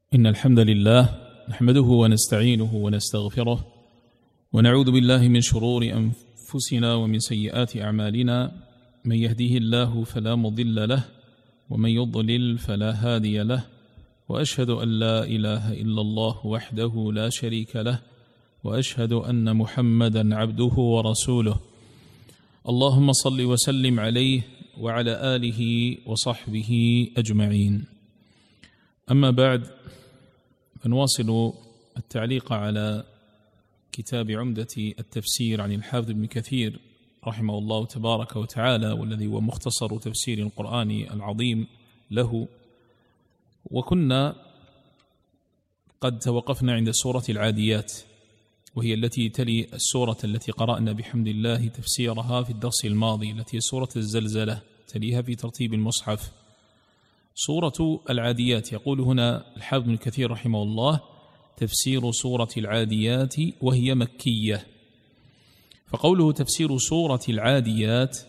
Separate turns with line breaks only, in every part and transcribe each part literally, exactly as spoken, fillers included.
إن الحمد لله نحمده ونستعينه ونستغفره ونعوذ بالله من شرور أنفسنا ومن سيئات أعمالنا. من يهديه الله فلا مضل له ومن يضلل فلا هادي له، وأشهد أن لا إله إلا الله وحده لا شريك له، وأشهد أن محمدا عبده ورسوله. اللهم صل وسلم عليه وعلى آله وصحبه أجمعين. أما بعد، فنواصل التعليق على كتاب عمدة التفسير عن الحافظ ابن كثير رحمه الله تبارك وتعالى، والذي هو مختصر تفسير القرآن العظيم له. وكنا قد توقفنا عند سورة العاديات، وهي التي تلي السورة التي قرأنا بحمد الله تفسيرها في الدرس الماضي، التي هي سورة الزلزلة، تليها في ترتيب المصحف سورة العاديات. يقول هنا الحافظ ابن كثير رحمه الله: تفسير سورة العاديات وهي مكية. فقوله تفسير سورة العاديات،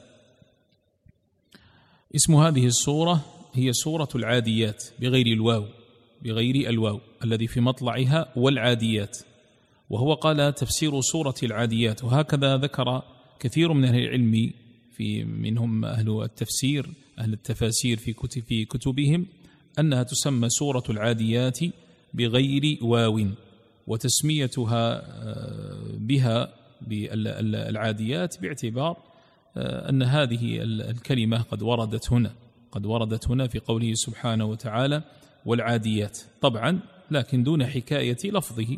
اسم هذه السورة هي سورة العاديات بغير الواو، بغير الواو الذي في مطلعها والعاديات، وهو قال تفسير سورة العاديات. وهكذا ذكر كثير من أهل العلم، في منهم أهل التفسير أهل التفاسير في كتب في كتبهم، أنها تسمى سورة العاديات بغير واو، وتسميتها بها بالعاديات باعتبار أن هذه الكلمة قد وردت هنا قد وردت هنا في قوله سبحانه وتعالى والعاديات، طبعا لكن دون حكاية لفظه،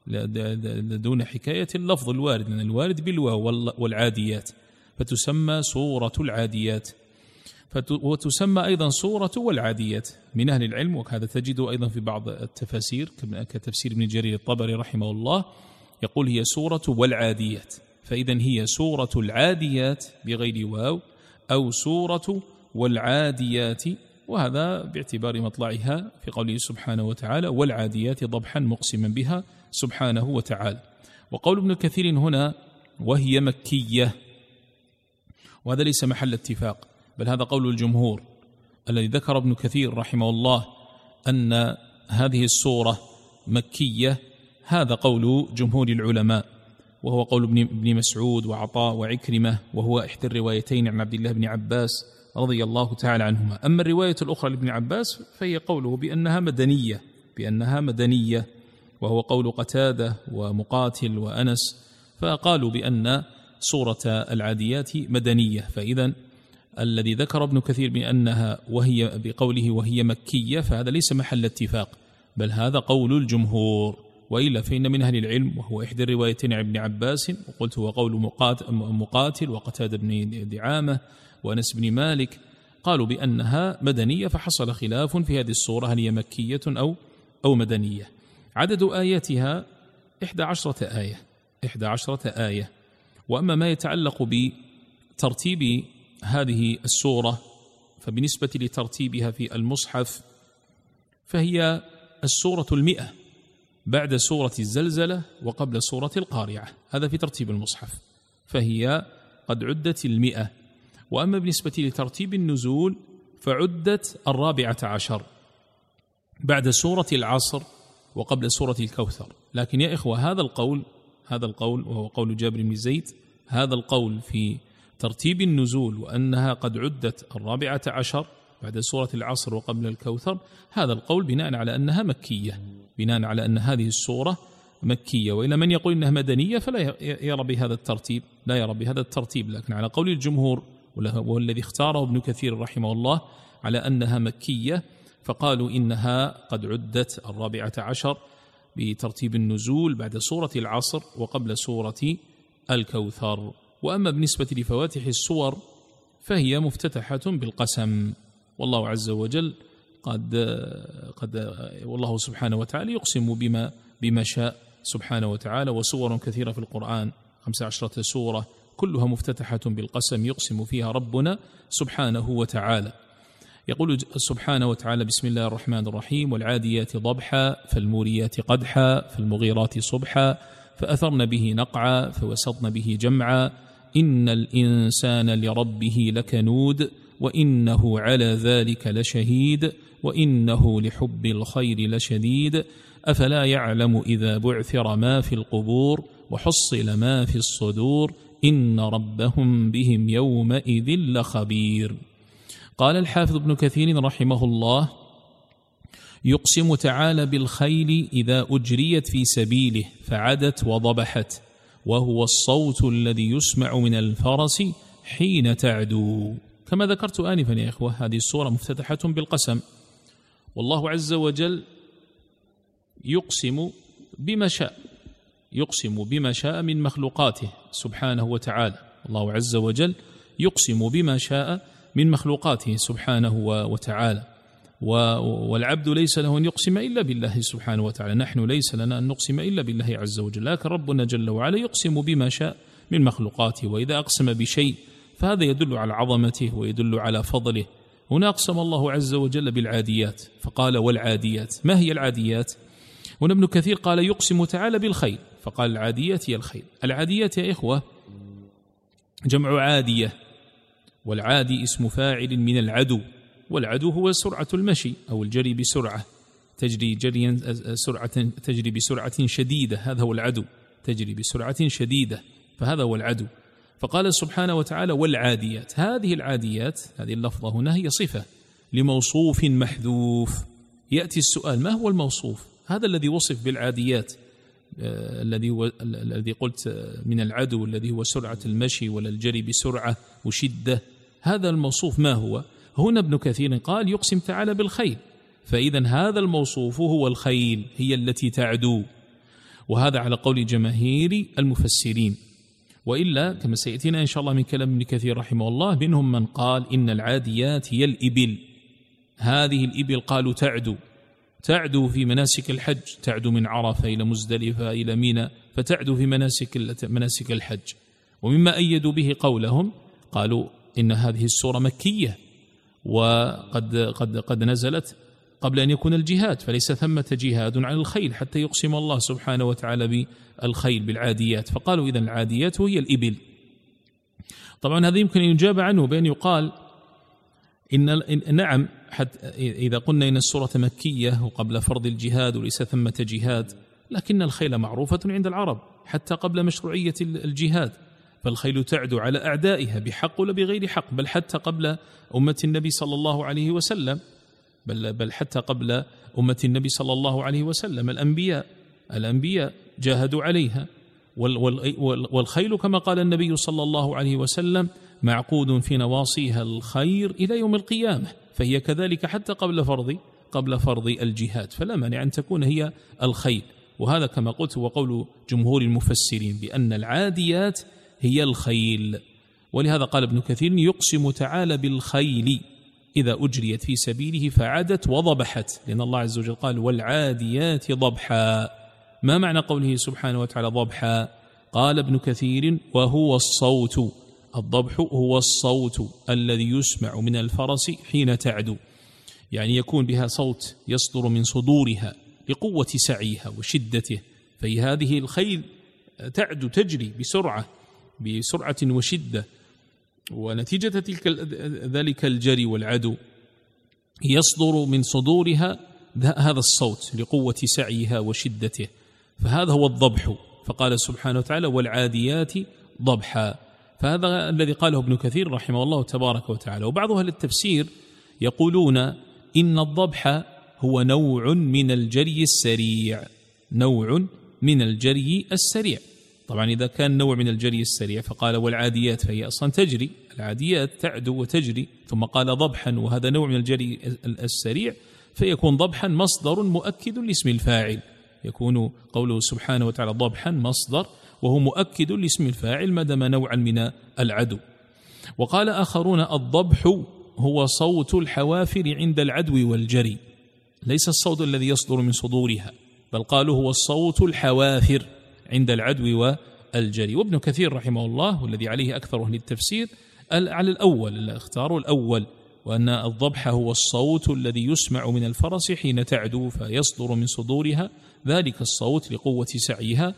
دون حكاية اللفظ الوارد، لأن الوارد بالواو والعاديات، فتسمى سورة العاديات. وتسمى أيضا سورة والعاديات من أهل العلم، وهذا تجده أيضا في بعض التفاسير كتفسير ابن جرير الطبري رحمه الله، يقول هي سورة والعاديات. فإذن هي سورة العاديات بغير واو، أو سورة والعاديات، وهذا باعتبار مطلعها في قوله سبحانه وتعالى والعاديات ضبحا مقسما بها سبحانه وتعالى. وقول ابن كثير هنا وهي مكية، وهذا ليس محل اتفاق، بل هذا قول الجمهور. الذي ذكر ابن كثير رحمه الله أن هذه السورة مكية، هذا قول جمهور العلماء، وهو قول ابن مسعود وعطاء وعكرمة، وهو إحدى الروايتين عن عبد الله بن عباس رضي الله تعالى عنهما. أما الرواية الأخرى لابن عباس فهي قوله بأنها مدنية بأنها مدنية وهو قول قتادة ومقاتل وأنس، فقالوا بأن سورة العاديات مدنية. فإذا الذي ذكر ابن كثير بأنها وهي بقوله وهي مكية، فهذا ليس محل اتفاق، بل هذا قول الجمهور. وإلا فإن من أهل العلم، وهو إحدى الروايتين عن ابن عباس، وقلت هو قول مقاتل وقتادة بن دعامة وأنس بن مالك، قالوا بأنها مدنية، فحصل خلاف في هذه السورة هل هي مكية أو أو مدنية. عدد آياتها إحدى عشرة آية إحدى عشرة آية. وأما ما يتعلق بترتيب هذه السورة، فبالنسبة لترتيبها في المصحف فهي السورة المئة بعد سورة الزلزلة وقبل سورة القارعة، هذا في ترتيب المصحف، فهي قد عدت المئة. وأما بالنسبة لترتيب النزول فعدت الرابعة عشر بعد سورة العصر وقبل سورة الكوثر. لكن يا إخوة، هذا القول هذا القول وهو قول جابر بن زيد، هذا القول في ترتيب النزول وأنها قد عدت الرابعة عشر بعد سورة العصر وقبل الكوثر، هذا القول بناء على أنها مكية، بناء على أن هذه السورة مكية. وإلى من يقول أنها مدنية فلا يرى بهذا الترتيب لا يرى بهذا الترتيب لكن على قول الجمهور، والذي اختاره ابن كثير رحمه الله، على أنها مكية، فقالوا إنها قد عدت الرابعة عشر بترتيب النزول بعد سورة العصر وقبل سورة الكوثر. وأما بالنسبة لفواتح السور فهي مفتتحة بالقسم، والله عز وجل قد قد والله سبحانه وتعالى يقسم بما بما شاء سبحانه وتعالى. وسور كثيرة في القرآن، خمس عشرة سورة، كلها مفتتحة بالقسم يقسم فيها ربنا سبحانه وتعالى. يقول سبحانه وتعالى: بسم الله الرحمن الرحيم: والعاديات ضبحا فالموريات قدحا فالمغيرات صبحا فأثرن به نقعا فوسطن به جمعا إن الإنسان لربه لكنود وإنه على ذلك لشهيد وإنه لحب الخير لشديد أفلا يعلم إذا بعثر ما في القبور وحصل ما في الصدور إن ربهم بهم يومئذ لخبير. قال الحافظ ابن كثير رحمه الله: يقسم تعالى بالخيل إذا أجريت في سبيله فعدت وضبحت، وهو الصوت الذي يسمع من الفرس حين تعدو. كما ذكرت آنفا يا إخوة، هذه السورة مفتتحة بالقسم، والله عز وجل يقسم بما شاء، يقسم بما شاء من مخلوقاته سبحانه وتعالى. الله عز وجل يقسم بما شاء من مخلوقاته سبحانه وتعالى، والعبد ليس له أن يقسم إلا بالله سبحانه وتعالى. نحن ليس لنا أن نقسم إلا بالله عز وجل، لكن ربنا جل وعلا يقسم بما شاء من مخلوقاته، وإذا أقسم بشيء فهذا يدل على عظمته ويدل على فضله. هنا أقسم الله عز وجل بالعاديات فقال والعاديات. ما هي العاديات؟ هنا ابن كثير قال يقسم تعالى بالخيل فقال العاديات هي الخيل. العاديات يا إخوة جمع عادية، والعادي اسم فاعل من العدو، والعدو هو سرعة المشي أو الجري بسرعة، تجري جريا سرعة تجري بسرعة شديدة، هذا هو العدو، تجري بسرعة شديدة، فهذا هو العدو. فقال سبحانه وتعالى والعاديات. هذه العاديات، هذه اللفظة هنا هي صفة لموصوف محذوف. يأتي السؤال: ما هو الموصوف؟ هذا الذي وصف بالعاديات آه الذي و... الذي قلت من العدو، الذي هو سرعة المشي ولا الجري بسرعة وشدة، هذا الموصوف ما هو؟ هنا ابن كثير قال يقسم تعالى بالخيل، فإذا هذا الموصوف هو الخيل، هي التي تعدو، وهذا على قول جماهير المفسرين. وإلا كما سيأتينا إن شاء الله من كلام ابن كثير رحمه الله، منهم من قال إن العاديات هي الإبل. هذه الإبل قالوا تعدو، تعدو في مناسك الحج، تعدو من عرفة إلى مزدلفة إلى منى، فتعدو في مناسك مناسك الحج. ومما أيدوا به قولهم قالوا إن هذه السورة مكية، وقد قد قد نزلت قبل أن يكون الجهاد، فليس ثمة جهاد عن الخيل حتى يقسم الله سبحانه وتعالى بالخيل بالعاديات، فقالوا إذن العاديات هي الإبل. طبعا هذا يمكن أن يجاب عنه بأن يقال إن نعم، حتى إذا قلنا إن السورة مكية وقبل فرض الجهاد وليس ثمة جهاد، لكن الخيل معروفة عند العرب حتى قبل مشروعية الجهاد، فالخيل تعدو على أعدائها بحق ولا بغير حق، بل حتى قبل أمة النبي صلى الله عليه وسلم، بل, بل حتى قبل أمة النبي صلى الله عليه وسلم الأنبياء الأنبياء جاهدوا عليها. والخيل كما قال النبي صلى الله عليه وسلم معقود في نواصيها الخير إلى يوم القيامة، فهي كذلك حتى قبل فرض قبل فرض الجهاد، فلا مانع أن تكون هي الخيل. وهذا كما قلت هو قول جمهور المفسرين بأن العاديات هي الخيل. ولهذا قال ابن كثير يقسم تعالى بالخيل إذا أجريت في سبيله فعدت وضبحت، لأن الله عز وجل قال والعاديات ضبحا. ما معنى قوله سبحانه وتعالى ضبحا؟ قال ابن كثير وهو الصوت، الضبح هو الصوت الذي يسمع من الفرس حين تعدو، يعني يكون بها صوت يصدر من صدورها لقوة سعيها وشدته، فهي هذه الخيل تعدو تجري بسرعة بسرعة وشدة، ونتيجة تلك ذلك الجري والعدو يصدر من صدورها هذا الصوت لقوة سعيها وشدته، فهذا هو الضبح. فقال سبحانه وتعالى والعاديات ضبحا، فهذا الذي قاله ابن كثير رحمه الله تبارك وتعالى. وبعض أهل التفسير يقولون إن الضبح هو نوع من الجري السريع، نوع من الجري السريع. طبعا إذا كان نوع من الجري السريع فقال والعاديات فهي أصلا تجري، العاديات تعدو وتجري، ثم قال ضبحا وهذا نوع من الجري السريع، فيكون ضبحا مصدر مؤكد لاسم الفاعل، يكون قوله سبحانه وتعالى ضبحا مصدر وهو مؤكد لاسم الفاعل ما دام نوعا من العدو. وقال آخرون الضبح هو صوت الحوافر عند العدو والجري، ليس الصوت الذي يصدر من صدورها، بل قالوا هو الصوت الحوافر عند العدو والجري. وابن كثير رحمه الله والذي عليه أكثر أهل التفسير على الأول، اختاروا الأول، وأن الضبح هو الصوت الذي يسمع من الفرس حين تعدو فيصدر من صدورها ذلك الصوت لقوة سعيها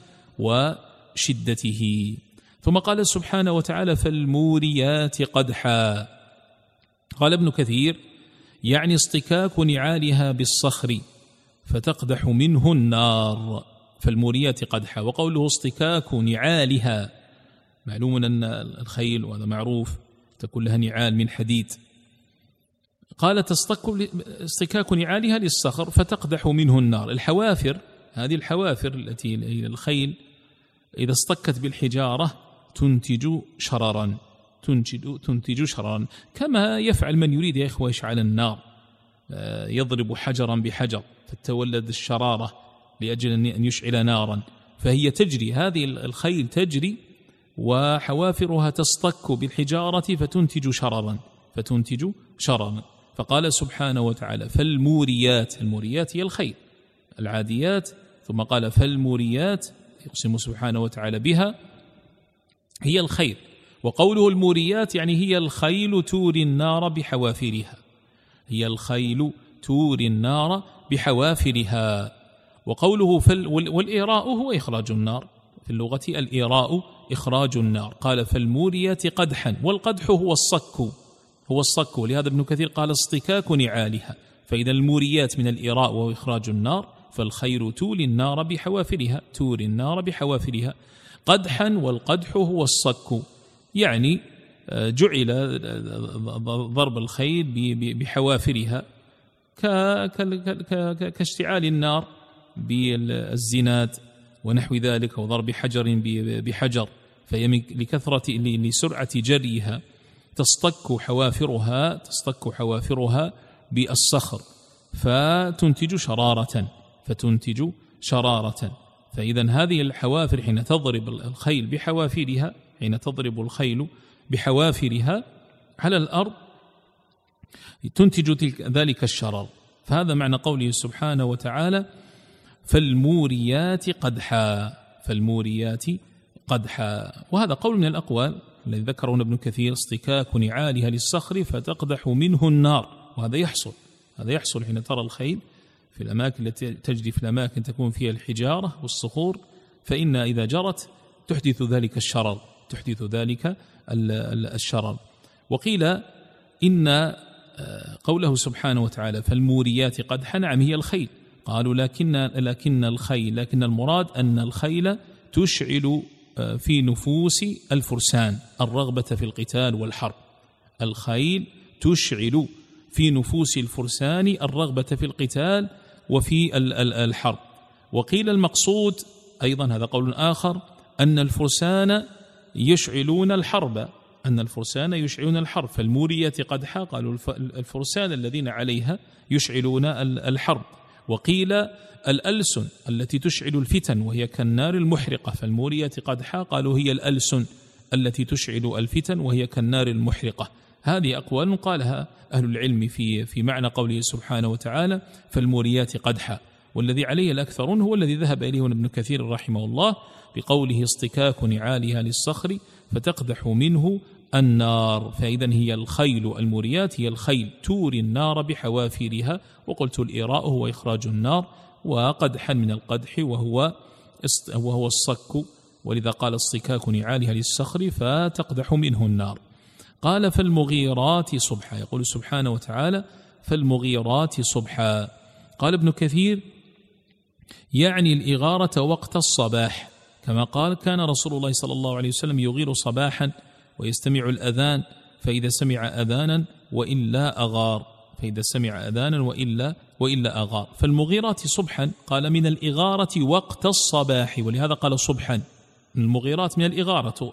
وشدته. ثم قال سبحانه وتعالى فالموريات قدحا، قال ابن كثير يعني اصطكاك نعالها بالصخر فتقدح منه النار، فالموريات قدحا. وقوله اصطكاك نعالها، معلوم أن الخيل وهذا معروف تكون لها نعال من حديد، قال تصطك اصطكاك نعالها للصخر فتقدح منه النار. الحوافر، هذه الحوافر التي الخيل إذا اصطكت بالحجارة تنتج شررا تنتج, تنتج شررا كما يفعل من يريد يا إخوة يشعل النار، يضرب حجرا بحجر فتولد الشرارة لأجل أن يشعل نارا، فهي تجري، هذه الخيل تجري وحوافرها تصطك بالحجارة فتنتج شررا فتنتج شررا. فقال سبحانه وتعالى فالموريات، الموريات هي الخيل، العاديات، ثم قال فالموريات يقسم سبحانه وتعالى بها هي الخيل. وقوله الموريات يعني هي الخيل توري النار بحوافرها، هي الخيل توري النار بحوافرها. وقوله فال والإيراء هو إخراج النار، في اللغة الإيراء إخراج النار. قال فالموريات قدحا، والقدح هو الصك، هو الصك، ولهذا ابن كثير قال اصطكاك نعالها. فإذا الموريات من الإيراء وهو إخراج النار، فالخير تولي النار بحوافرها، توري النار بحوافرها. قدحا، والقدح هو الصك، يعني جعل ضرب الخيل بحوافرها كاشتعال النار بالزناد ونحو ذلك، وضرب حجر بحجر، فهي لكثرة لسرعة جريها تصطك حوافرها تصطك حوافرها بالصخر فتنتج شرارة فتنتج شرارة. فإذا هذه الحوافر حين تضرب الخيل بحوافرها، حين تضرب الخيل بحوافرها على الأرض تنتج ذلك الشرر. فهذا معنى قوله سبحانه وتعالى فالموريات قدحا، فالموريات قدحا. وهذا قول من الأقوال الذي ذكره ابن كثير اصطكاك نعالها للصخر فتقدح منه النار. وهذا يحصل، هذا يحصل حين ترى الخيل في الأماكن التي تجري في الأماكن تكون فيها الحجارة والصخور، فإن إذا جرت تحدث ذلك الشرر، تحدث ذلك الشرر. وقيل إن قوله سبحانه وتعالى فالموريات قدحا نعم هي الخيل، قالوا لكن لكن الخيل لكن المراد أن الخيل تشعل في نفوس الفرسان الرغبة في القتال والحرب، الخيل تشعل في نفوس الفرسان الرغبة في القتال وفي الحرب. وقيل المقصود أيضا، هذا قول آخر، أن الفرسان يشعلون الحرب، أن الفرسان يشعلون الحرب. فالموريات قدحا قالوا الفرسان الذين عليها يشعلون الحرب. وقيل الألسن التي تشعل الفتن وهي كالنار المحرقة، فالموريات قدحا قالوا هي الألسن التي تشعل الفتن وهي كالنار المحرقة. هذه أقوال قالها أهل العلم في في معنى قوله سبحانه وتعالى فالموريات قدحا، والذي عليه الأكثرون هو الذي ذهب إليه ابن كثير رحمه الله بقوله اصطكاك نعالها للصخر فتقدح منه النار. فإذا هي الخيل الموريات هي الخيل توري النار بحوافرها. وقلت الإيراء هو إخراج النار، وقدحا من القدح وهو وهو الصك، ولذا قال اصطكاك نعالها للصخر فتقدح منه النار. قال فالمغيرات صبحا، يقول سبحانه وتعالى فالمغيرات صبحا. قال ابن كثير يعني الإغارة وقت الصباح، كما قال كان رسول الله صلى الله عليه وسلم يغير صباحا ويستمع الأذان، فإذا سمع أذانا وإلا أغار، فإذا سمع أذانا وإلا وإلا أغار. فالمغيرات صبحا قال من الإغارة وقت الصباح، ولهذا قال صبحا. المغيرات من الإغارة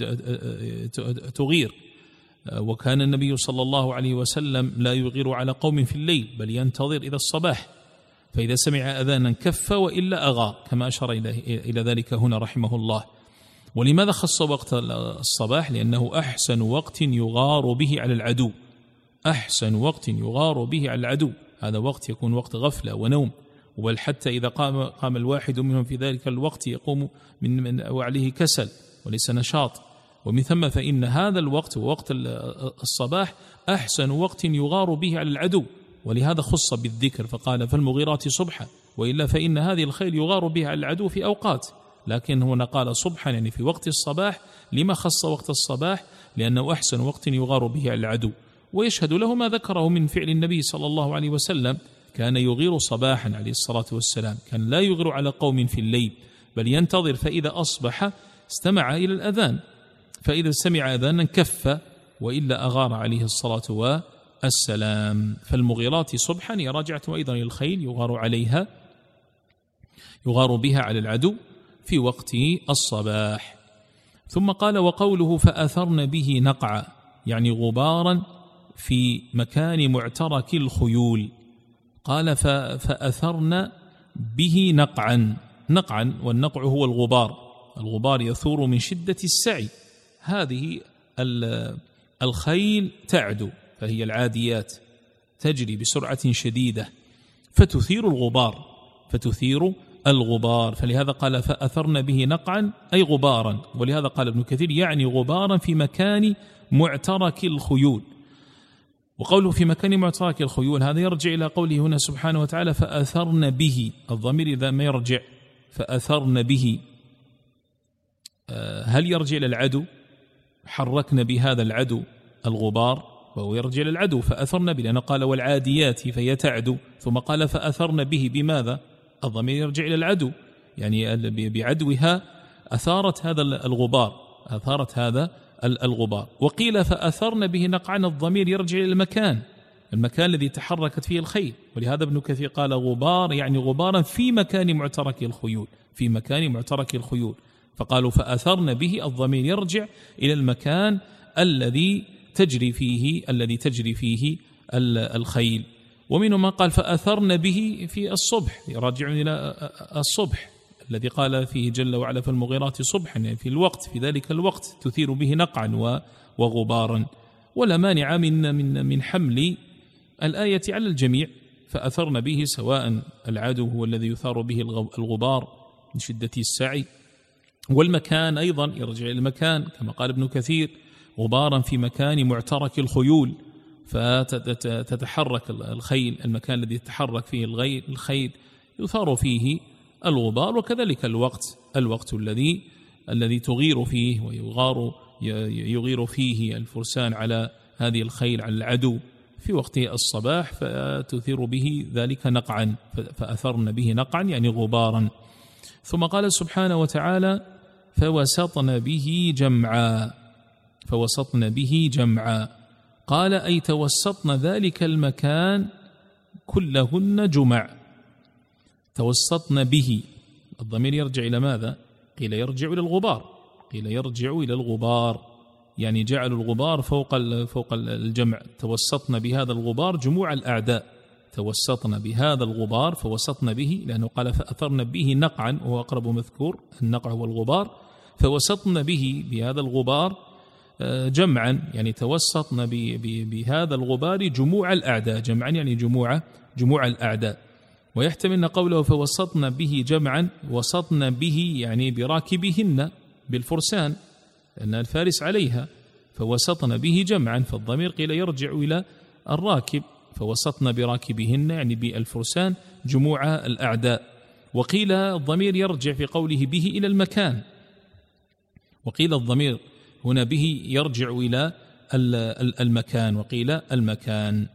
تغير، وكان النبي صلى الله عليه وسلم لا يغير على قوم في الليل بل ينتظر إلى الصباح، فإذا سمع أذانا كف وإلا أغار، كما أشار إلى ذلك هنا رحمه الله. ولماذا خص وقت الصباح؟ لأنه أحسن وقت يغار به على العدو، أحسن وقت يغار به على العدو، هذا وقت يكون وقت غفلة ونوم، بل حتى إذا قام قام الواحد منهم في ذلك الوقت يقوم من, من وعليه كسل وليس نشاط. ومن ثم فإن هذا الوقت ووقت الصباح أحسن وقت يغار به على العدو، ولهذا خص بالذكر فقال فالمغيرات صبحا، وإلا فإن هذه الخيل يغار بها على العدو في أوقات، لكن هنا قال صبحا يعني في وقت الصباح. لما خص وقت الصباح؟ لأنه أحسن وقت يغار به على العدو. ويشهد له ما ذكره من فعل النبي صلى الله عليه وسلم، كان يغير صباحا عليه الصلاة والسلام، كان لا يغير على قوم في الليل بل ينتظر، فإذا أصبح استمع إلى الأذان، فإذا سمع أذانا كف، وإلا أغار عليه الصلاة والسلام. فالمغيرات صبحا هي راجعة أيضا إلى الخيل يغار عليها، يغار بها على العدو في وقت الصباح. ثم قال: وقوله فأثرن به نقعا، يعني غبارا في مكان معترك الخيول. قال: فأثرن به نقعا، نقعا، والنقع هو الغبار، الغبار يثور من شدة السعي. هذه الخيل تعدو، فهي العاديات تجري بسرعة شديدة فتثير الغبار، فتثير الغبار، فلهذا قال: فأثرن به نقعا أي غبارا. ولهذا قال ابن كثير: يعني غبارا في مكان معترك الخيول. وقوله في مكان معترك الخيول هذا يرجع إلى قوله هنا سبحانه وتعالى: فأثرن به، الضمير إذا ما يرجع فأثرن به هل يرجع إلى العدو؟ حركنا بهذا العدو الغبار، وهو يرجع إلى العدو، فأثرن به، لأنه قال: والعاديات فهي تعدو، ثم قال: فأثرن به، بماذا؟ الضمير يرجع إلى العدو، يعني بعدوها أثارت هذا الغبار، أثارت هذا الغبار. وقيل فأثرن به نقعا، الضمير يرجع إلى المكان، المكان الذي تحركت فيه الخيل. ولهذا ابن كثير قال: غبار يعني غبارا في مكان معترك الخيول، في مكان معترك الخيول. فقالوا فأثرن به، الضمير يرجع إلى المكان الذي تجري فيه الذي تجري فيه الخيل. ومنهم من قال فأثرن به في الصبح، راجع إلى الصبح الذي قال فيه جل وعلا: في المغيرات صبحا، يعني في الوقت، في ذلك الوقت تثير به نقعا وغبارا. ولا مانع من من من حمل الآية على الجميع، فأثرن به سواء العدو هو الذي يثار به الغبار من شدة السعي، والمكان أيضا يرجع إلى المكان كما قال ابن كثير: غبارا في مكان معترك الخيول، فتتحرك الخيل، المكان الذي يتحرك فيه الخيل يثار فيه الغبار. وكذلك الوقت، الوقت الذي الذي تغير فيه ويغار يغير فيه الفرسان على هذه الخيل على العدو في وقت الصباح، فتثير به ذلك نقعا، فأثرن به نقعا يعني غبارا. ثم قال سبحانه وتعالى: فوسطن به جمعا، فوسطن به جمعا، قال: أي توسطن ذلك المكان كلهن جمع. توسطن به، الضمير يرجع إلى ماذا؟ قيل يرجع إلى الغبار، قيل يرجع إلى الغبار، يعني جعلوا الغبار فوق فوق الجمع. توسطن بهذا الغبار جموع الأعداء، توسطن بهذا الغبار، فوسطن به، لأنه قال فأثرن به نقعا، وهو أقرب مذكور، النقع هو الغبار، فوسطن به بهذا الغبار جمعا، يعني توسطن بهذا الغبار جموع الأعداء، جمعا يعني جموع جموع الأعداء. ويحتمل أن قوله فوسطن به جمعا، وسطن به يعني براكبهن، بالفرسان، لأن الفارس عليها، فوسطن به جمعا، فالضمير قيل يرجع إلى الراكب، فوسطن براكبهن يعني بالفرسان جموع الأعداء. وقيل الضمير يرجع في قوله به إلى المكان، وقيل الضمير هنا به يرجع إلى المكان، وقيل المكان.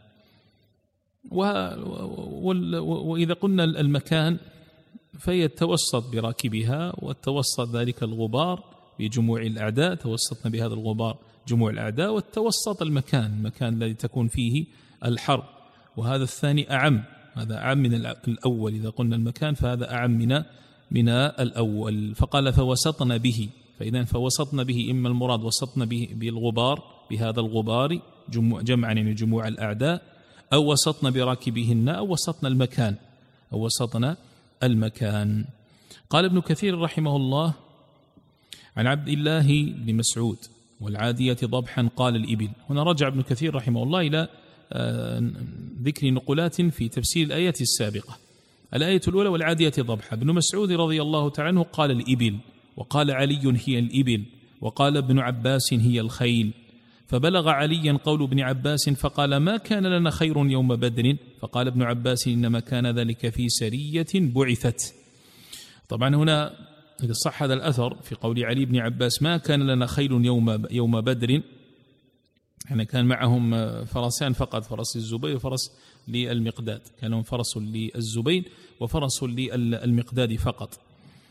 وإذا قلنا المكان فهي التوسط براكبها، والتوسط ذلك الغبار بجموع الأعداء، توسطنا بهذا الغبار جموع الأعداء، والتوسط المكان، المكان الذي تكون فيه الحرب. وهذا الثاني أعم، هذا أعم من الأول، إذا قلنا المكان فهذا أعم من من الأول. فقال فوسطنا به، فإذا فوسطنا به إما المراد وسطنا به بالغبار، بهذا الغبار جمعا يعني جموع الأعداء، أو وسطنا براكبهن، أو وسطنا المكان، أو وسطنا المكان. قال ابن كثير رحمه الله: عن عبد الله بن مسعود: والعادية ضبحا قال الإبل. هنا رجع ابن كثير رحمه الله إلى ذكر نقولات في تفسير الآية السابقة. الآية الأولى: والعادية ضبحا، ابن مسعود رضي الله تعالى عنه قال الإبل، وقال علي هي الإبل، وقال ابن عباس هي الخيل. فبلغ عليا قول ابن عباس فقال: ما كان لنا خير يوم بدر. فقال ابن عباس: إنما كان ذلك في سرية بعثت. طبعا هنا صح هذا الأثر في قول علي بن عباس: ما كان لنا خير يوم يوم بدر، يعني كان معهم فرسان فقط، فرس الزبير وفرس للمقداد، كان لهم فرس للزبير وفرس للمقداد فقط.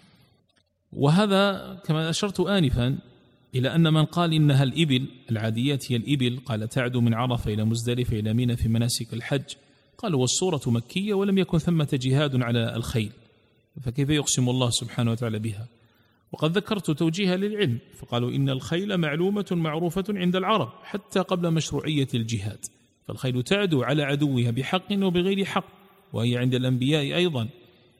وهذا كما أشرت آنفا إلى أن من قال إنها الإبل العاديات هي الإبل، قال تعدو من عرفة إلى مزدلفة إلى منى في مناسك الحج، قالوا والصورة مكية ولم يكن ثمة جهاد على الخيل، فكيف يقسم الله سبحانه وتعالى بها؟ وقد ذكرت توجيها للعلم، فقالوا إن الخيل معلومة معروفة عند العرب حتى قبل مشروعية الجهاد، فالخيل تعدو على عدوها بحق وبغير حق، وهي عند الأنبياء أيضا.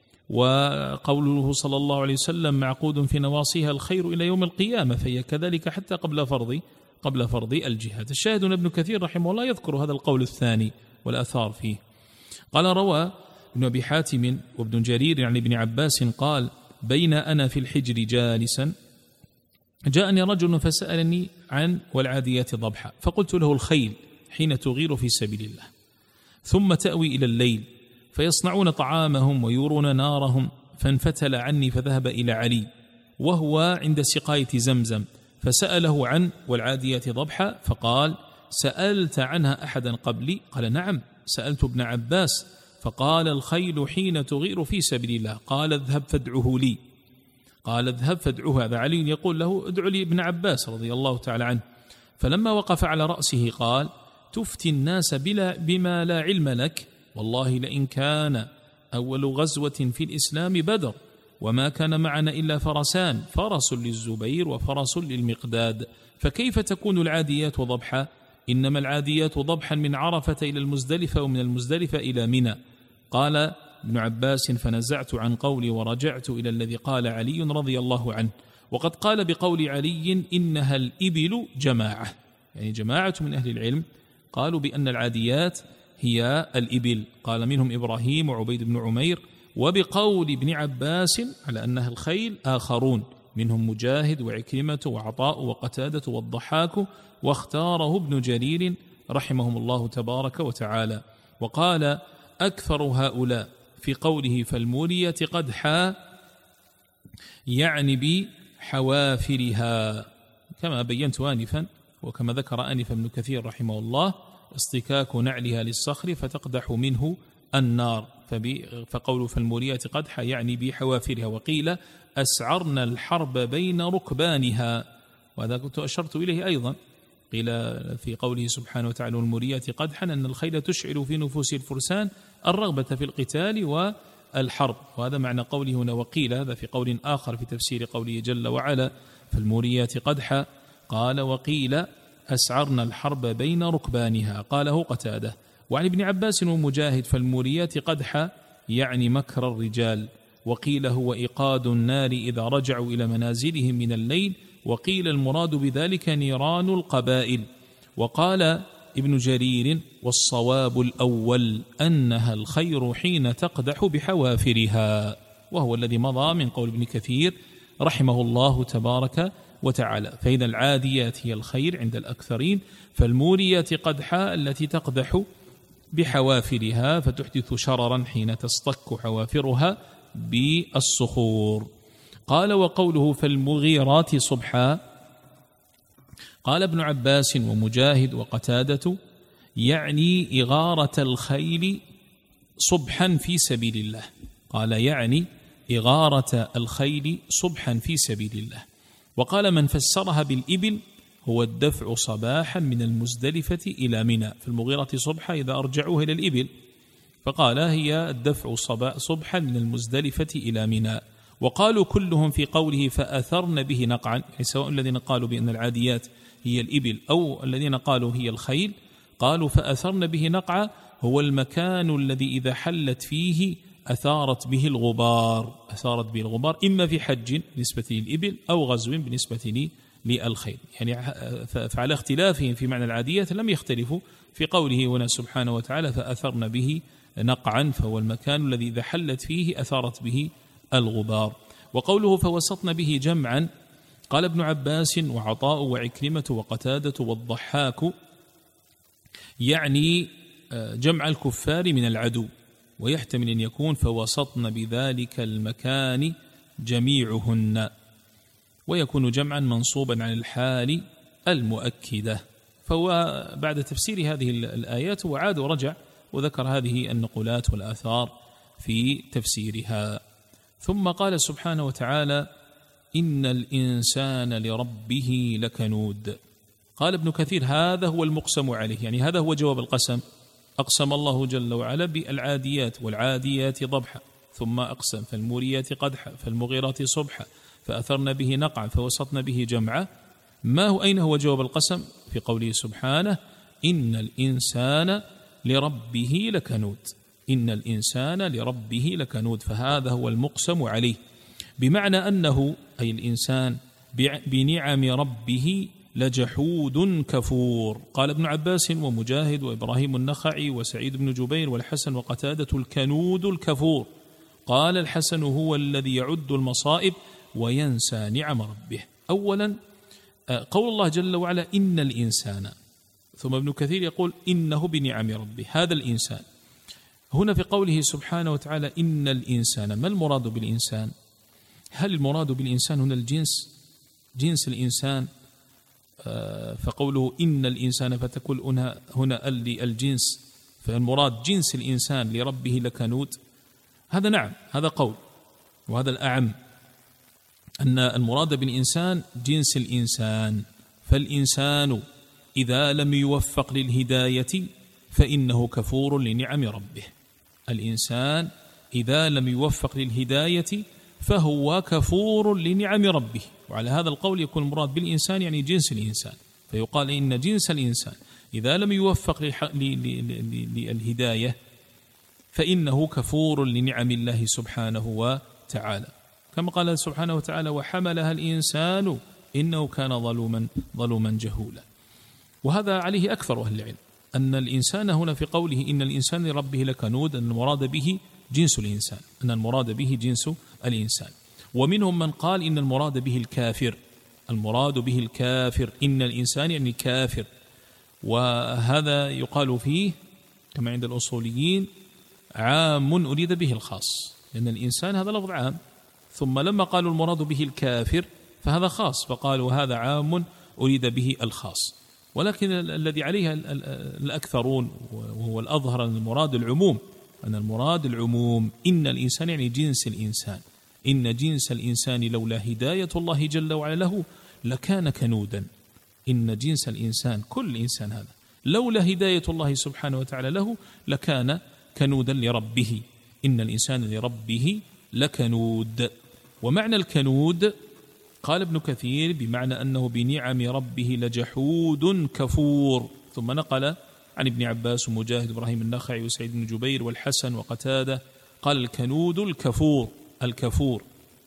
وقوله صلى الله عليه وسلم معقود في نواصيها الخير إلى يوم القيامة، فهي كذلك حتى قبل فرض قبل فرض الجهاد. الشاهد ابن كثير رحمه الله يذكر هذا القول الثاني والأثار فيه. قال روى ابن أبي حاتم وابن جرير عن ابن عباس قال بين أنا في الحجر جالسا جاءني رجل فسألني عن والعاديات ضبحا، فقلت له الخيل حين تغير في سبيل الله ثم تأوي إلى الليل فيصنعون طعامهم ويورون نارهم، فانفتل عني فذهب إلى علي وهو عند سقاية زمزم فسأله عن والعاديات ضبحا، فقال سألت عنها أحدا قبلي؟ قال نعم سألت ابن عباس، فقال الخيل حين تغير في سبيل الله، قال اذهب فادعه لي، قال اذهب فادعه، هذا علي يقول له ادعو لي ابن عباس رضي الله تعالى عنه. فلما وقف على رأسه قال تفتي الناس بلا بما لا علم لك، والله لئن كان أول غزوة في الإسلام بدر وما كان معنا إلا فرسان، فرس للزبير وفرس للمقداد، فكيف تكون العاديات ضبحا؟ إنما العاديات ضبحا من عرفة إلى المزدلفة ومن المزدلفة إلى منى. قال ابن عباس فنزعت عن قولي ورجعت إلى الذي قال علي رضي الله عنه، وقد قال بقول علي إنها الإبل جماعة، يعني جماعة من أهل العلم قالوا بأن العاديات هي الإبل، قال منهم إبراهيم وعبيد بن عمير، وبقول ابن عباس على أنها الخيل آخرون منهم مجاهد وعكرمة وعطاء وقتادة والضحاك، واختاره ابن جرير رحمهم الله تبارك وتعالى. وقال أكثر هؤلاء في قوله فالمورية قدحا يعني بحوافرها، كما بينت آنفا وكما ذكر آنفا ابن كثير رحمه الله اصطكاك نعلها للصخر فتقدح منه النار، فقول فالمورية قدحا يعني بحوافرها. وقيل أسعرنا الحرب بين ركبانها، وهذا كنت أشرت إليه أيضا، قيل في قوله سبحانه وتعالى والموريات قدحا أن الخيل تشعل في نفوس الفرسان الرغبة في القتال والحرب، وهذا معنى قوله هنا. وقيل هذا في قول آخر في تفسير قوله جل وعلا فالموريات قدحا، قال وقيل أسعرنا الحرب بين ركبانها، قاله قتاده. وعن ابن عباس ومجاهد فالموريات قدحا يعني مكر الرجال، وقيل هو إيقاد النار إذا رجعوا إلى منازلهم من الليل، وقيل المراد بذلك نيران القبائل. وقال ابن جرير والصواب الأول أنها الخير حين تقدح بحوافرها، وهو الذي مضى من قول ابن كثير رحمه الله تبارك وتعالى. فإذا العاديات هي الخير عند الأكثرين، فالموريات قدحا التي تقدح بحوافرها فتحدث شررا حين تصطك حوافرها بالصخور. قال وقوله فالمغيرات صبحا، قال ابن عباس ومجاهد وقتادة يعني إغارة الخيل صبحا في سبيل الله، قال يعني إغارة الخيل صبحا في سبيل الله. وقال من فسرها بالإبل هو الدفع صباحا من المزدلفة إلى منى، في المغيرة صبحا إذا أرجعوه إلى الإبل، فقال هي الدفع صبحا من المزدلفة إلى منى. وقالوا كلهم في قوله فأثرن به نقعا، يعني سواء الذين قالوا بأن العاديات هي الإبل أو الذين قالوا هي الخيل، قالوا فأثرن به نقعا هو المكان الذي إذا حلت فيه أثارت به الغبار، أثارت به الغبار إما في حج بالنسبة للإبل أو غزو بالنسبة للخيل. يعني فعلى اختلافهم في معنى العاديات لم يختلفوا في قوله هنا سبحانه وتعالى فأثرن به نقعا، فهو المكان الذي إذا حلت فيه أثارت به الغبار. وقوله فوسطن به جمعا، قال ابن عباس وعطاء وعكرمة وقتادة والضحاك يعني جمع الكفار من العدو، ويحتمل أن يكون فوسطن بذلك المكان جميعهن، ويكون جمعا منصوبا عن الحال المؤكدة، فهو بعد تفسير هذه الآيات وعاد ورجع وذكر هذه النقولات والآثار في تفسيرها. ثم قال سبحانه وتعالى: إن الإنسان لربه لكنود. قال ابن كثير: هذا هو المقسم عليه، يعني هذا هو جواب القسم. أقسم الله جل وعلا بالعاديات والعاديات ضبحا، ثم أقسم فالموريات قدحا فالمغيرات صبحا فأثرن به نقعا فوسطن به جمعا. ما هو أين هو جواب القسم؟ في قوله سبحانه: إن الإنسان لربه لكنود. إن الإنسان لربه لكنود، فهذا هو المقسم عليه، بمعنى أنه أي الإنسان بنعم ربه لجحود كفور. قال ابن عباس ومجاهد وإبراهيم النخعي وسعيد بن جبير والحسن وقتادة: الكنود الكفور. قال الحسن: هو الذي يعد المصائب وينسى نعم ربه. أولا قول الله جل وعلا: إن الإنسان، ثم ابن كثير يقول: إنه بنعم ربه. هذا الإنسان هنا في قوله سبحانه وتعالى: إن الإنسان، ما المراد بالإنسان؟ هل المراد بالإنسان هنا الجنس، جنس الإنسان؟ فقوله إن الإنسان فتكون هنا هنا الجنس، فالمراد جنس الإنسان لربه لكنود. هذا نعم، هذا قول، وهذا الأعم، أن المراد بالإنسان جنس الإنسان. فالإنسان إذا لم يوفق للهداية فإنه كفور لنعم ربه. الإنسان إذا لم يوفق للهداية فهو كفور لنعم ربه. وعلى هذا القول يكون المراد بالإنسان يعني جنس الإنسان، فيقال إن جنس الإنسان إذا لم يوفق للهداية فإنه كفور لنعم الله سبحانه وتعالى، كما قال سبحانه وتعالى: وحملها الإنسان إنه كان ظلوما ظلوما جهولا. وهذا عليه أكثر أهل العلم، أن الإنسان هنا في قوله إن الإنسان لربه لكنود أن المراد به جنس الإنسان، أن المراد به جنس الإنسان. ومنهم من قال إن المراد به الكافر، المراد به الكافر، إن الإنسان يعني كافر. وهذا يقال فيه كما عند الأصوليين عام أريد به الخاص، لأن الإنسان هذا لفظ عام، ثم لما قالوا المراد به الكافر فهذا خاص، فقالوا هذا عام أريد به الخاص. ولكن الذي عليه الأكثرون وهو الأظهر أن المراد العموم، أن المراد العموم. إن الإنسان يعني جنس الإنسان، إن جنس الإنسان لولا هداية الله جل وعلا له لكان كنودا. إن جنس الإنسان كل إنسان هذا لولا هداية الله سبحانه وتعالى له لكان كنودا لربه. إن الإنسان لربه لكنود. ومعنى الكنود قال ابن كثير بمعنى أنه بنعم ربه لجحود كفور. ثم نقل عن ابن عباس ومجاهد إبراهيم النخعي وسعيد بن جبير والحسن وقتادة قال: الكنود الكفور، الكفور.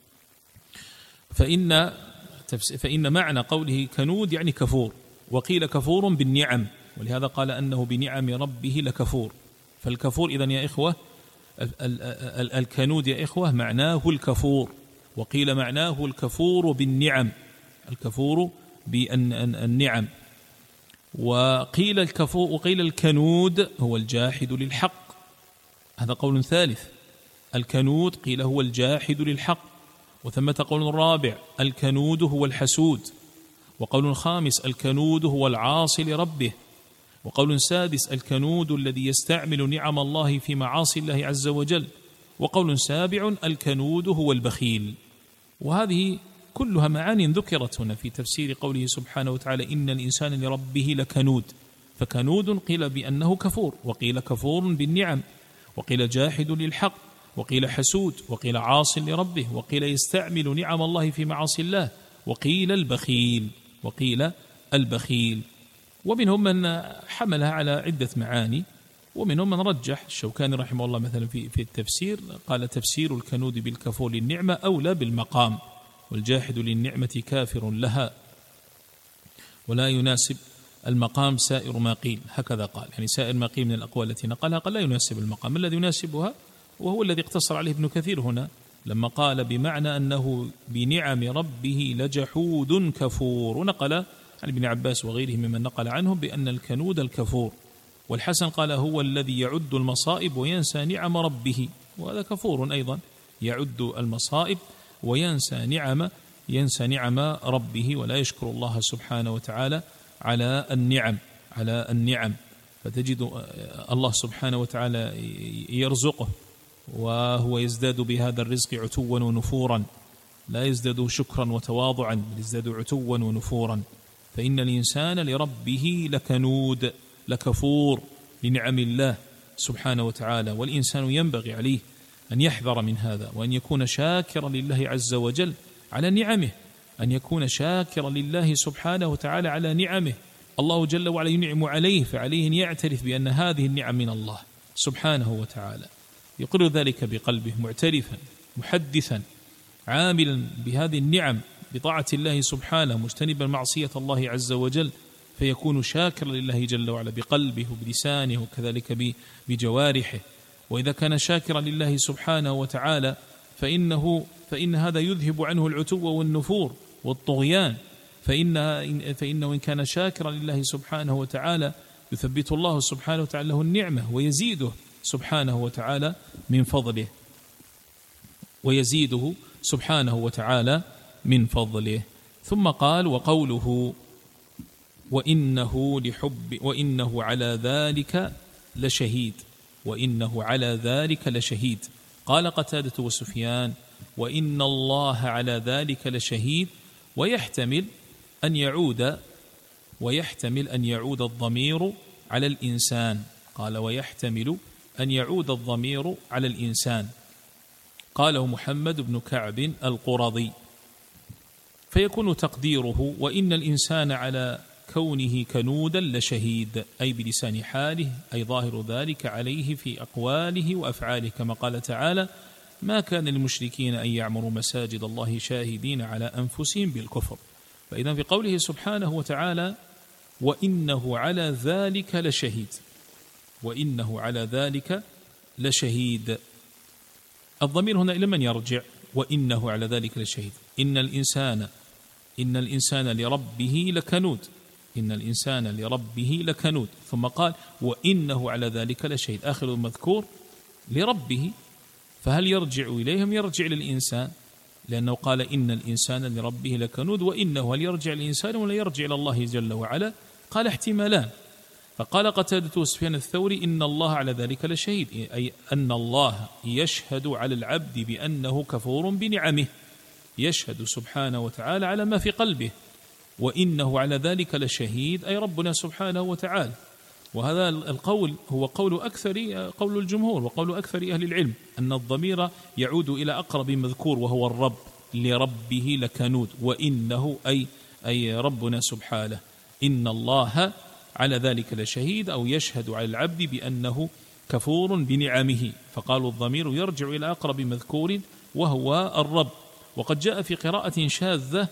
فإن فإن معنى قوله كنود يعني كفور، وقيل كفور بالنعم، ولهذا قال أنه بنعم ربه لكفور. فالكفور إذن يا إخوة، الكنود يا إخوة معناه الكفور، وقيل معناه الكفور بالنعم، الكفور بالنعم. وقيل الكفور وقيل الكنود هو الجاحد للحق، هذا قول ثالث. الكنود قيل هو الجاحد للحق. وثمة قول رابع: الكنود هو الحسود. وقول خامس: الكنود هو العاصي لربه. وقول سادس: الكنود الذي يستعمل نعم الله في معاصي الله عز وجل. وقول سابع: الكنود هو البخيل. وهذه كلها معاني ذكرت هنا في تفسير قوله سبحانه وتعالى: إن الإنسان لربه لكنود. فكنود قيل بأنه كفور، وقيل كفور بالنعم، وقيل جاحد للحق، وقيل حسود، وقيل عاص لربه، وقيل يستعمل نعم الله في معاصي الله، وقيل البخيل، وقيل البخيل. ومنهم من حملها على عدة معاني، ومنهم من رجح. الشوكاني رحمه الله مثلا في في التفسير قال: تفسير الكنود بالكفور للنعمة أولى بالمقام، والجاحد للنعمة كافر لها، ولا يناسب المقام سائر ما قيل. هكذا قال، يعني سائر ما قيل من الأقوال التي نقلها قال لا يناسب المقام، الذي يناسبها وهو الذي اقتصر عليه ابن كثير هنا لما قال بمعنى أنه بنعم ربه لجحود كفور. ونقل عن ابن عباس وغيره ممن نقل عنهم بأن الكنود الكفور. والحسن قال: هو الذي يعد المصائب وينسى نعم ربه، وهذا كفور أيضا، يعد المصائب وينسى نعم ينسى نعم ربه ولا يشكر الله سبحانه وتعالى على النعم. على النعم، فتجد الله سبحانه وتعالى يرزقه وهو يزداد بهذا الرزق عتوا ونفورا، لا يزداد شكرا وتواضعا بل يزداد عتوا ونفورا. فإن الإنسان لربه لكنود لكفور لنعم الله سبحانه وتعالى، والإنسان ينبغي عليه أن يحذر من هذا، وأن يكون شاكرا لله عز وجل على نعمه، أن يكون شاكرا لله سبحانه وتعالى على نعمه. الله جل وعلا ينعم عليه، فعليه أن يعترف بأن هذه النعم من الله سبحانه وتعالى، يقر ذلك بقلبه معترفا محدثا عاملا بهذه النعم بطاعة الله سبحانه، مجتنبا معصية الله عز وجل، فيكون شاكرا لله جل وعلا بقلبه وبلسانه وكذلك بجوارحه. وإذا كان شاكرا لله سبحانه وتعالى فإنه فإن هذا يذهب عنه العتو والنفور والطغيان، فإن فإنه إن كان شاكرا لله سبحانه وتعالى يثبت الله سبحانه وتعالى له النعمة ويزيده سبحانه وتعالى من فضله ويزيده سبحانه وتعالى من فضله. ثم قال: وقوله وإنه لحب وإنه على ذلك لشهيد، وإنه على ذلك لشهيد. قال قتادة وسفيان: وإن الله على ذلك لشهيد، ويحتمل أن يعود ويحتمل أن يعود الضمير على الإنسان. قال: ويحتمل أن يعود الضمير على الإنسان. قاله محمد بن كعب القرظي، فيكون تقديره: وإن الإنسان على كونه كنودا لشهيد، أي بلسان حاله، أي ظاهر ذلك عليه في أقواله وأفعاله، كما قال تعالى: ما كان للمشركين أن يعمروا مساجد الله شاهدين على أنفسهم بالكفر. فإذا في قوله سبحانه وتعالى: وإنه على ذلك لشهيد، وإنه على ذلك لشهيد، الضمير هنا إلى من يرجع؟ وإنه على ذلك لشهيد. إن الإنسان إن الإنسان لربه لكنود، إن الإنسان لربه لكنود، ثم قال: وإنه على ذلك لشهيد، آخر المذكور لربه، فهل يرجع إليهم؟ يرجع للإنسان، لأنه قال: إن الإنسان لربه لكنود، وإنه هل يرجع للإنسان ولا يرجع إلى الله جل وعلا؟ قال: احتمالان. فقال قتادة وسفيان الثوري: إن الله على ذلك لشهيد، أي أن الله يشهد على العبد بأنه كفور بنعمه، يشهد سبحانه وتعالى على ما في قلبه. وإنه على ذلك لشهيد، أي ربنا سبحانه وتعالى. وهذا القول هو قول أكثر قول الجمهور وقول أكثر أهل العلم، أن الضمير يعود إلى أقرب مذكور وهو الرب، لربه لكنود، وإنه أي أي ربنا سبحانه. إن الله على ذلك لشهيد، أو يشهد على العبد بأنه كفور بنعمه، فقالوا الضمير يرجع إلى أقرب مذكور وهو الرب. وقد جاء في قراءة شاذة: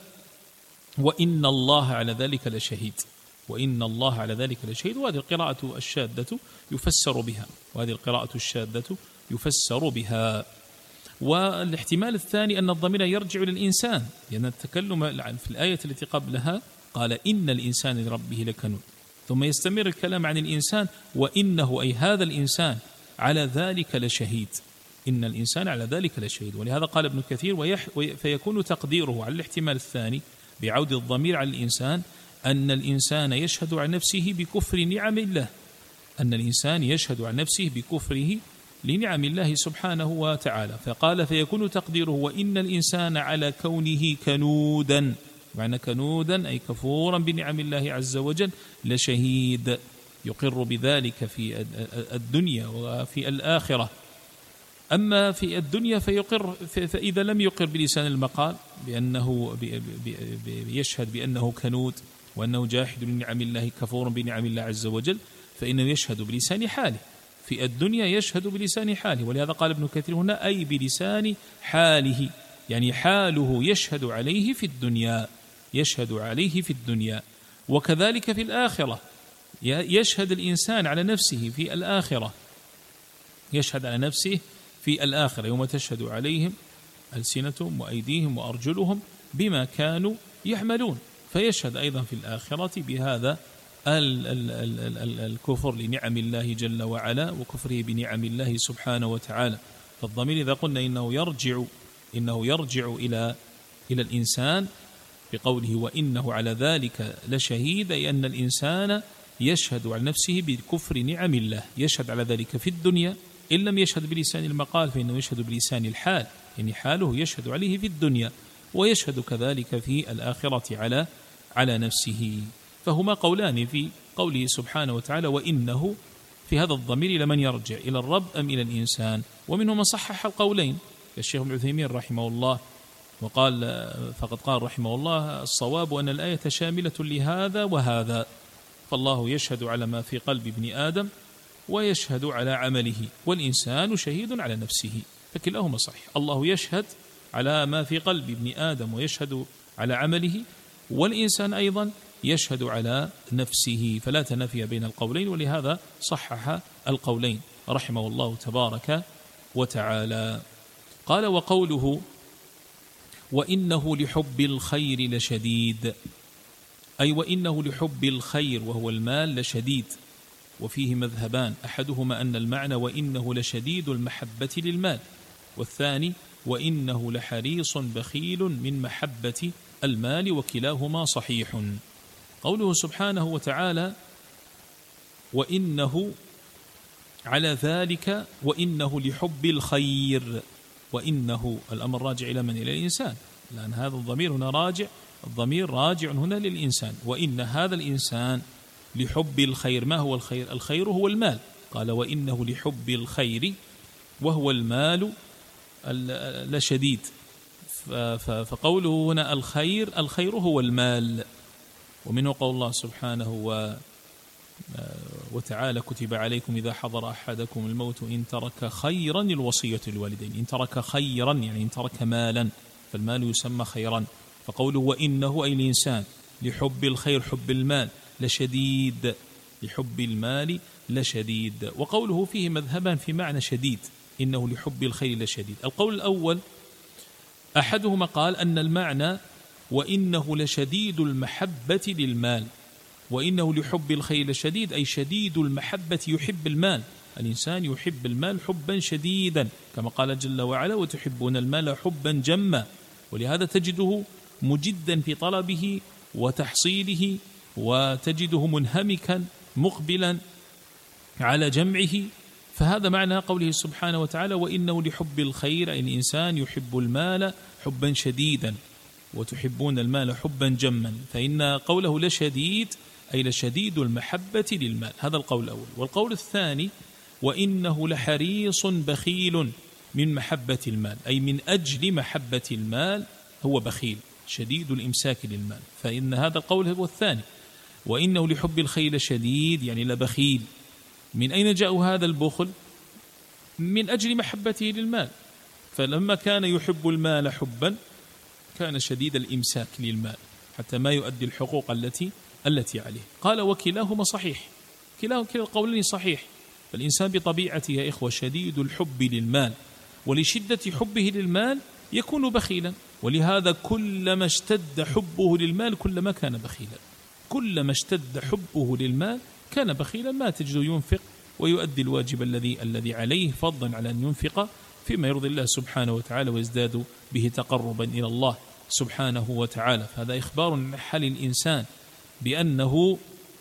وإن الله على ذلك لشهيد، وإن الله على ذلك لشهيد، وهذه القراءة الشاذة يفسر بها وهذه القراءة الشاذة يفسر بها. والاحتمال الثاني أن الضمير يرجع للإنسان، لأن التكلم في الآية التي قبلها قال: إن الإنسان لربه لكنود، ثم يستمر الكلام عن الإنسان: وإنه أي هذا الإنسان على ذلك لشهيد، إن الإنسان على ذلك لشهيد. ولهذا قال ابن كثير: ويح فيكون تقديره على الاحتمال الثاني بعود الضمير على الإنسان أن الإنسان يشهد عن نفسه بكفر نعم الله، أن الإنسان يشهد عن نفسه بكفره لنعم الله سبحانه وتعالى. فقال: فيكون تقديره: وإن الإنسان على كونه كنودا، معنى كنودا أي كفورا بنعم الله عز وجل، لشهيد، يقر بذلك في الدنيا وفي الآخرة. أما في الدنيا فيقر، فإذا لم يقر بلسان المقال بأنه يشهد بأنه كنود وأنه جاحد لنعم الله كفور بنعم الله عز وجل، فإنه يشهد بلسان حاله في الدنيا، يشهد بلسان حاله. ولهذا قال ابن كثير هنا: أي بلسان حاله، يعني حاله يشهد عليه في الدنيا، يشهد عليه في الدنيا. وكذلك في الآخرة يشهد الإنسان على نفسه في الآخرة، يشهد على نفسه في الآخرة يوم تشهد عليهم ألسنتهم وأيديهم وأرجلهم بما كانوا يعملون، فيشهد أيضا في الآخرة بهذا ال ال ال ال ال الكفر لنعم الله جل وعلا وكفره بنعم الله سبحانه وتعالى. فالضمير إذا قلنا إنه يرجع إنه يرجع إلى إلى الإنسان بقوله: وإنه على ذلك لشهيد، أي أن الإنسان يشهد على نفسه بكفر نعم الله، يشهد على ذلك في الدنيا، إن لم يشهد بلسان المقال فإنه يشهد بلسان الحال، يعني حاله يشهد عليه في الدنيا، ويشهد كذلك في الآخرة على على نفسه. فهما قولان في قوله سبحانه وتعالى وإنه، في هذا الضمير لمن يرجع إلى الرب أم إلى الإنسان؟ ومنهم من صحح القولين الشيخ ابن عثيمين رحمه الله، وقال فقد قال رحمه الله الصواب أن الآية شاملة لهذا وهذا، فالله يشهد على ما في قلب ابن آدم ويشهد على عمله، والإنسان شهيد على نفسه، فكلاهما صحيح. الله يشهد على ما في قلب ابن آدم ويشهد على عمله، والإنسان أيضا يشهد على نفسه، فلا تنافي بين القولين، ولهذا صحح القولين رحمه الله تبارك وتعالى. قال وقوله وإنه لحب الخير لشديد، أي وإنه لحب الخير وهو المال لشديد، وفيه مذهبان، أحدهما أن المعنى وإنه لشديد المحبة للمال، والثاني وإنه لحريص بخيل من محبة المال، وكلاهما صحيح. قوله سبحانه وتعالى وإنه على ذلك وإنه لحب الخير، وإنه الأمر راجع إلى من؟ إلى الإنسان، لأن هذا الضمير هنا راجع، الضمير راجع هنا للإنسان، وإن هذا الإنسان لحب الخير. ما هو الخير؟ الخير هو المال، قال وإنه لحب الخير وهو المال لشديد، فقوله هنا الخير، الخير هو المال. ومنه قول الله سبحانه وتعالى كتب عليكم إذا حضر أحدكم الموت إن ترك خيرا الوصية للوالدين، إن ترك خيرا يعني إن ترك مالا، فالمال يسمى خيرا. فقوله وإنه أي الإنسان لحب الخير حب المال لشديد، لحب المال لشديد. وقوله فيه مذهبا في معنى شديد، إنه لحب الخير لشديد. القول الأول أحدهما قال أن المعنى وإنه لشديد المحبة للمال، وإنه لحب الخير لشديد أي شديد المحبة، يحب المال، الإنسان يحب المال حبا شديدا، كما قال جل وعلا وتحبون المال حبا جما، ولهذا تجده مجدا في طلبه وتحصيله، وتجده منهمكا مقبلا على جمعه. فهذا معنى قوله سبحانه وتعالى وإنه لحب الخير، أي الإنسان يحب المال حبا شديدا، وتحبون المال حبا جما، فإن قوله لشديد أي لشديد المحبة للمال، هذا القول الأول. والقول الثاني وإنه لحريص بخيل من محبة المال، أي من أجل محبة المال هو بخيل شديد الإمساك للمال، فإن هذا القول هو الثاني، وإنه لحب الخير شديد يعني لبخيل. من أين جاء هذا البخل؟ من أجل محبته للمال، فلما كان يحب المال حبا كان شديد الإمساك للمال حتى ما يؤدي الحقوق التي التي عليه. قال وكلاهما صحيح، كلا كلا القولين صحيح، فالإنسان بطبيعته يا إخوة شديد الحب للمال، ولشدة حبه للمال يكون بخيلا، ولهذا كلما اشتد حبه للمال كلما كان بخيلا، كلما اشتد حبه للمال كان بخيلا، ما تجد ينفق ويؤدي الواجب الذي الذي عليه، فضلا على أن ينفق فيما يرضي الله سبحانه وتعالى ويزداد به تقربا إلى الله سبحانه وتعالى. فهذا إخبار عن حال الإنسان بأنه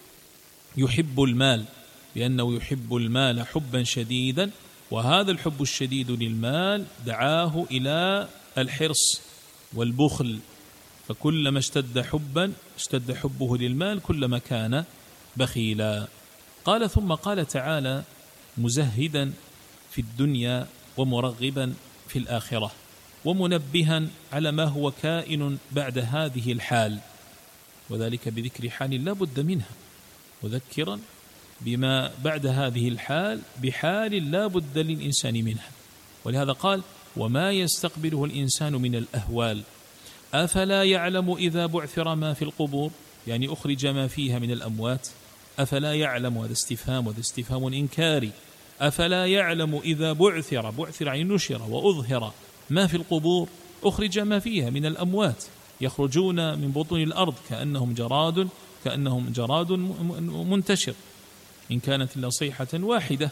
يحب المال، بأنه يحب المال حبا شديدا، وهذا الحب الشديد للمال دعاه إلى الحرص والبخل، فكلما اشتد حبا اشتد حبه للمال كلما كان بخيلا. قال ثم قال تعالى مزهدا في الدنيا ومرغبا في الآخرة، ومنبها على ما هو كائن بعد هذه الحال، وذلك بذكر حال لا بد منها، مذكرا بما بعد هذه الحال بحال لا بد للإنسان منها. ولهذا قال وما يستقبله الإنسان من الأهوال أفلا يعلم إذا بعثر ما في القبور، يعني أخرج ما فيها من الأموات، أفلا يعلم، هذا استفهام، وهذا استفهام إنكاري، أفلا يعلم إذا بعثر، بعثر يعني نشر وأظهر ما في القبور، أخرج ما فيها من الأموات يخرجون من بطون الأرض كأنهم جراد كأنهم جراد منتشر، إن كانت إلا صيحة واحدة،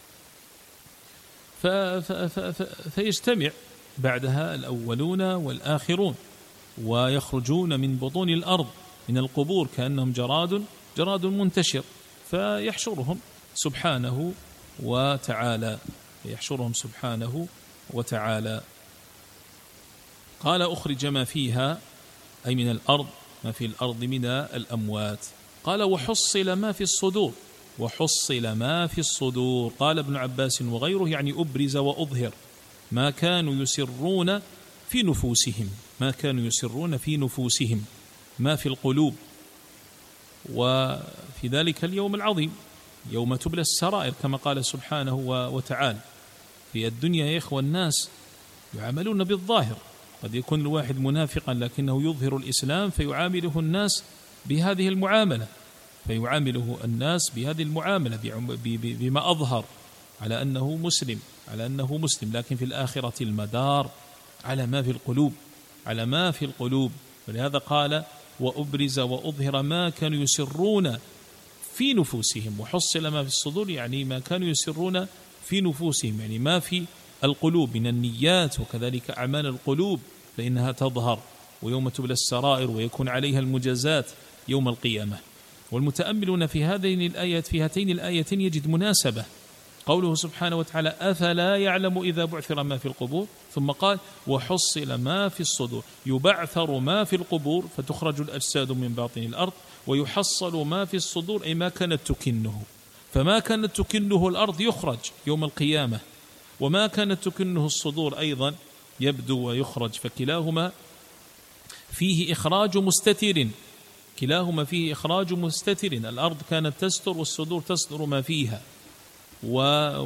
ف ف ف فيجتمع بعدها الأولون والآخرون ويخرجون من بطون الأرض من القبور كأنهم جراد جراد منتشر. فيحشرهم سبحانه وتعالى يحشرهم سبحانه وتعالى. قال أخرج ما فيها أي من الأرض، ما في الأرض من الأموات. قال وحصل ما في الصدور، وحصل ما في الصدور. قال ابن عباس وغيره يعني أبرز وأظهر ما كانوا يسرون في نفوسهم، ما كانوا يسرون في نفوسهم، ما في القلوب. وفي ذلك اليوم العظيم يوم تبلى السرائر كما قال سبحانه وتعالى. في الدنيا يا إخوة الناس يعاملون بالظاهر، قد يكون الواحد منافقا لكنه يظهر الإسلام فيعامله الناس بهذه المعاملة، فيعامله الناس بهذه المعاملة بما أظهر على أنه مسلم، على أنه مسلم، لكن في الآخرة المدار على ما في القلوب، على ما في القلوب. ولهذا قال وأبرز وأظهر ما كانوا يسرون في نفوسهم. وحصل ما في الصدور يعني ما كانوا يسرون في نفوسهم، يعني ما في القلوب من النيات وكذلك أعمال القلوب فإنها تظهر، ويوم تبلى السرائر ويكون عليها المجازات يوم القيامة. والمتأملون في هذين الآيات في هاتين الآيتين يجد مناسبة قوله سبحانه وتعالى أفلا يعلم إذا بعثر ما في القبور، ثم قال وحصل ما في الصدور، يبعثر ما في القبور فتخرج الأجساد من باطن الأرض، ويحصل ما في الصدور أي ما كانت تكنه، فما كانت تكنه الأرض يخرج يوم القيامة، وما كانت تكنه الصدور أيضا يبدو ويخرج، فكلاهما فيه إخراج مستتر، كلاهما فيه إخراج مستتر. الأرض كانت تستر والصدور تستر ما فيها، و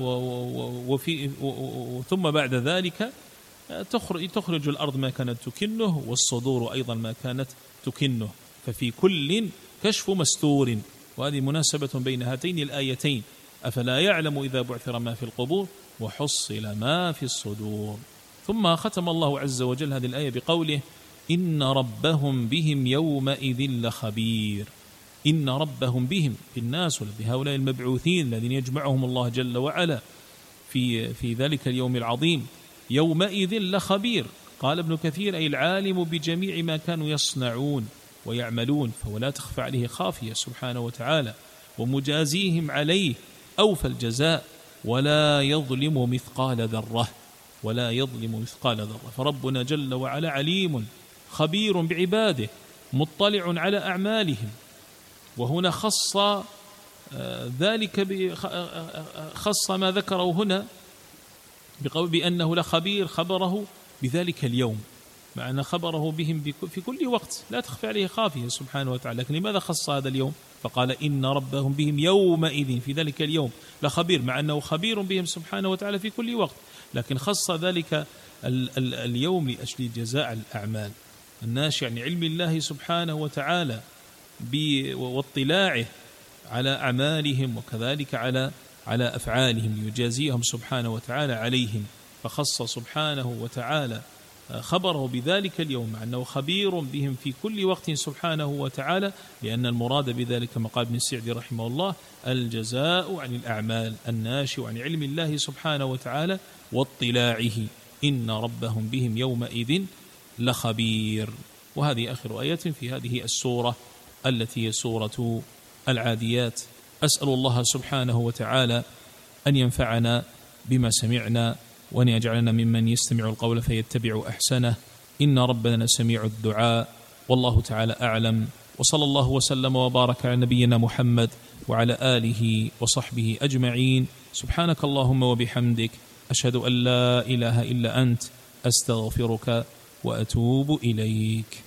وفي ثم بعد ذلك تخرج, تخرج الأرض ما كانت تكنه، والصدور أيضا ما كانت تكنه، ففي كل كشف مستور. وهذه مناسبة بين هاتين الآيتين أفلا يعلم إذا بعثر ما في القبور وحصل ما في الصدور. ثم ختم الله عز وجل هذه الآية بقوله إن ربهم بهم يومئذ لخبير. إن ربهم بهم في الناس بهؤلاء المبعوثين الذين يجمعهم الله جل وعلا في في ذلك اليوم العظيم يومئذ لخبير. قال ابن كثير أي العالم بجميع ما كانوا يصنعون ويعملون، فهو لا تخفى عليه خافية سبحانه وتعالى، ومجازيهم عليه أوفى الجزاء ولا يظلم مثقال ذرة، ولا يظلم مثقال ذرة. فربنا جل وعلا عليم خبير بعباده مطلع على أعمالهم. وهنا خص ذلك خص ما ذكره هنا بقول بأنه لخبير، خبره بذلك اليوم، مع أن خبره بهم في كل وقت لا تخفى عليه خافية سبحانه وتعالى. لكن لماذا خص هذا اليوم؟ فقال إن ربهم بهم يومئذ في ذلك اليوم لخبير، مع أنه خبير بهم سبحانه وتعالى في كل وقت، لكن خص ذلك ال ال اليوم لأجل جزاء الأعمال الناشئ عن علم الله سبحانه وتعالى واطلاعه على أعمالهم وكذلك على على أفعالهم، يجازيهم سبحانه وتعالى عليهم. فخص سبحانه وتعالى خبره بذلك اليوم مع أنه خبير بهم في كل وقت سبحانه وتعالى، لأن المراد بذلك كما قال ابن السعدي رحمه الله الجزاء عن الأعمال الناشئ عن علم الله سبحانه وتعالى واطلاعه. إن ربهم بهم يومئذ لخبير. وهذه آخر آية في هذه السورة التي هي سورة العاديات. أسأل الله سبحانه وتعالى أن ينفعنا بما سمعنا، وأن يجعلنا ممن يستمع القول فيتبع أحسنه، إن ربنا سميع الدعاء. والله تعالى أعلم، وصلى الله وسلم وبارك على نبينا محمد وعلى آله وصحبه أجمعين. سبحانك اللهم وبحمدك، أشهد أن لا إله إلا أنت، أستغفرك وأتوب إليك.